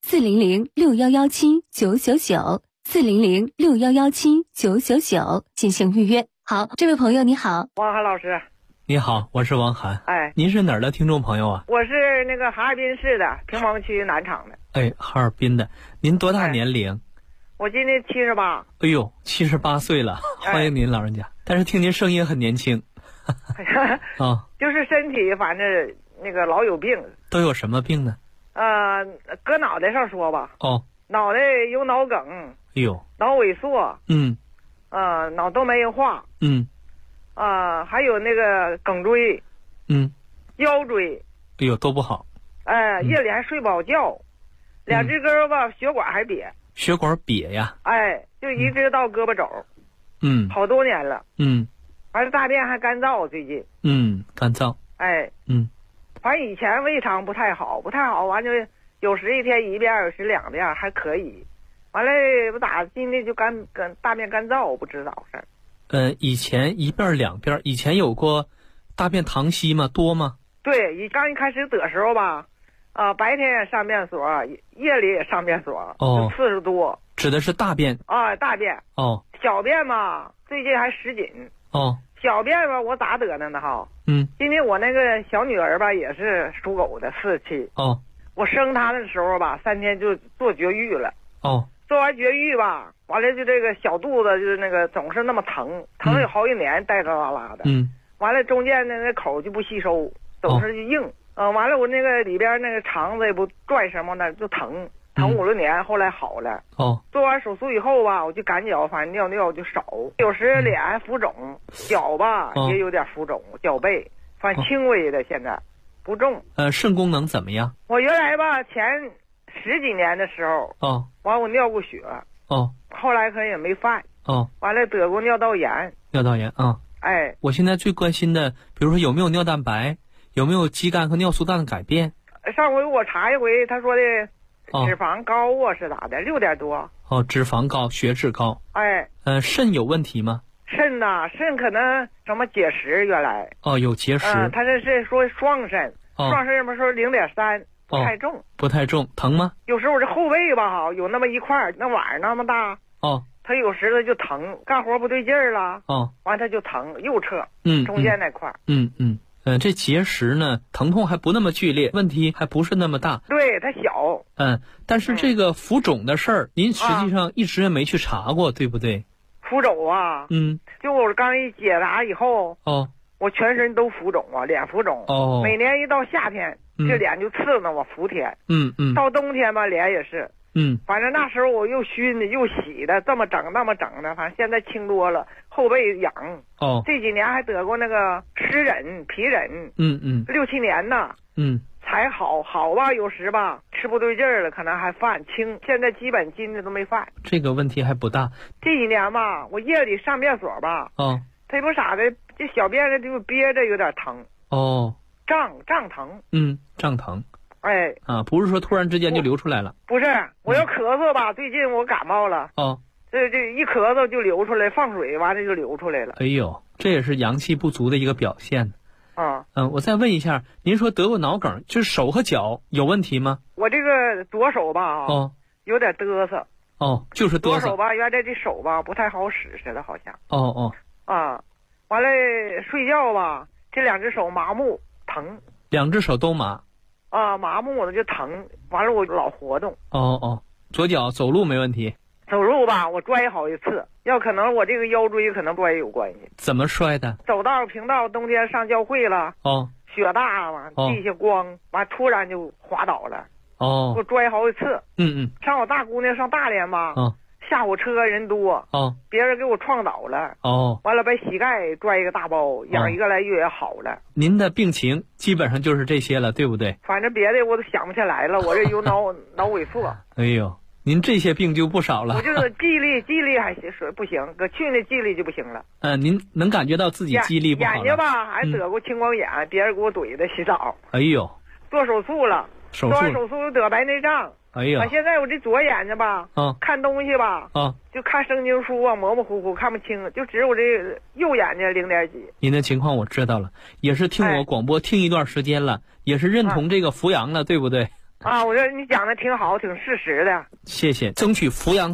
400-6117-999，400-6117-999进行预约。好，这位朋友你好。 王涵老师。 你好，我是王涵。您是哪儿的听众朋友啊？ 我是那个哈尔滨市的平房区南厂的。 哈尔滨的，您多大年龄？ 我今年78。 哎呦，78岁了，欢迎您老人家。但是听您声音很年轻。 就是身体反正那个老有病。 都有什么病呢？ 搁脑袋上说吧。脑袋有脑梗。脑萎缩。脑动脉硬化。还有那个颈椎。腰椎。 都不好。 夜里还睡不好觉，2只胳膊血管还瘪。 血管瘪呀？ 就一直到胳膊肘。好多年了。而且大便还干燥，最近。 干燥。 反正以前胃肠不太好，完就有时一天1遍，有时2遍，还可以。完了不咋今天就跟大便干燥，我不知道事儿。以前1遍2遍，以前有过大便溏稀吗？多吗？ 对，刚一开始得时候吧，白天也上便所，夜里也上便所，就次数多。 指的是大便啊，大便。小便嘛，最近还10斤。小便吧，我咋得的呢哈？今天我那个小女儿吧，也是属狗的47。我生她的时候吧，3天就做绝育了。做完绝育吧，完了就这个小肚子就是那个总是那么疼有好几年，带着拉拉的。完了中间那口就不吸收，总是就硬。完了我那个里边那个肠子也不转什么的，就疼5、6年，后来好了。做完手术以后吧，我就赶脚，反正尿就少，有时脸还浮肿，脚吧也有点浮肿，脚背，反正轻微的，现在不重。 肾功能怎么样？ 我原来吧前10几年的时候，完我尿过血，后来可能也没犯，完了得过尿道炎。哎， 我现在最关心的，比如说有没有尿蛋白，有没有肌酐和尿素氮的改变？ 上回我查一回，他说的脂肪高啊，是咋的？6点多。 脂肪高，血脂高。 哎， 肾有问题吗？ 肾肾可能什么结石，原来。 有结石。 他这是说双肾，双肾什么说0.3，不太重。 不太重，疼吗？ 有时候我这后背吧，有那么一块，那碗那么大。他有时他就疼，干活不对劲儿了。完他就疼，右侧。中间那块。 这结石呢，疼痛还不那么剧烈，问题还不是那么大。 对，它小。 但是这个浮肿的事儿，您实际上一直也没去查过，对不对？ 浮肿啊。就我刚一解答以后，我全身都浮肿啊，脸浮肿。每年一到夏天，这脸就刺挠我，伏天。到冬天吧，脸也是。反正那时候我又熏的又洗的，这么整那么整的，反正现在轻多了，后背痒。这几年还得过那个湿疹、皮疹。6、7年呢。才好吧，有时吧吃不对劲儿了，可能还犯轻，现在基本筋的都没犯。 这个问题还不大。 这几年吧，我夜里上便所吧，它也不啥的，这小便的就憋着有点疼。胀疼。 胀疼。 哎。 不是说突然之间就流出来了。 不是，我要咳嗽吧，最近我感冒了。这一咳嗽就流出来，放水完了就流出来了。 哎呦，这也是阳气不足的一个表现。我再问一下，您说得过脑梗，就是手和脚有问题吗？ 我这个左手吧，有点嘚瑟。 就是嘚瑟。 左手吧，原来这手吧不太好使似的，好像。完了睡觉吧，这2只手麻木疼。 2只手都麻。 麻木的就疼，完了我老活动。 左脚走路没问题。 走路吧，我摔好几次，要可能我这个腰椎可能摔有关系。 怎么摔的？ 走道平道，冬天上教会了，雪大嘛，地下光，完突然就滑倒了，我摔好几次。上我大姑娘上大连吧，下火车人多，别人给我撞倒了，完了把膝盖拽一个大包，养1个来月也好了。 您的病情基本上就是这些了，对不对？ 反正别的我都想不起来了，我这有脑萎缩。 哎呦，您这些病就不少了。 我就是记忆力还行，不行，搁去年记忆力就不行了。 您能感觉到自己记忆力不好了。 眼睛吧还得过青光眼，别人给我怼的洗澡。 哎呦， 做手术了，做完手术得白内障。 哎呀， 现在我这左眼睛吧，看东西吧，就看圣经书啊，模模糊糊看不清，就只有这右眼睛0点几。 您的情况我知道了，也是听我广播听一段时间了，也是认同这个扶阳了，对不对？ 我觉得你讲的挺好，挺事实的。 谢谢，争取扶阳。